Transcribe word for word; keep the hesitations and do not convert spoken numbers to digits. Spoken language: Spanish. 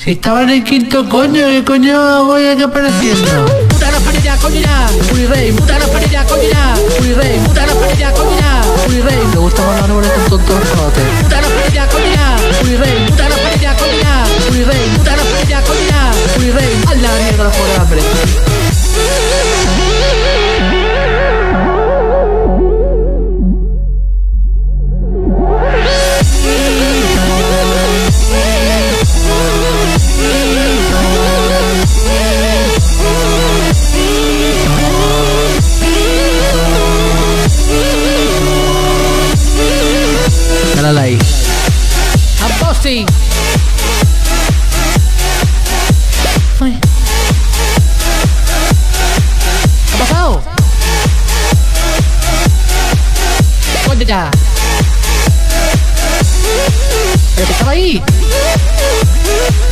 Si estaba en el quinto, coño, ¿qué coño voy aquí apareciendo? Puta la pared ya, coño ya, Uri Rey, puta la pared ya, coño ya, Uri Rey, puta la pared ya, coño ya, Uri Rey. Me gusta más los árboles con tontos jotes. Puta la pared ya, coño ya, Uri Rey, puta la pared ya, coño ya, Uri Rey, puta la pared ya, coño ya, Uri Rey. A la mierda los juegos de hambre. Dale ahí. I'm posting. Ay. ¿Qué ha pasado? Coño ya. Pero que estaba ahí.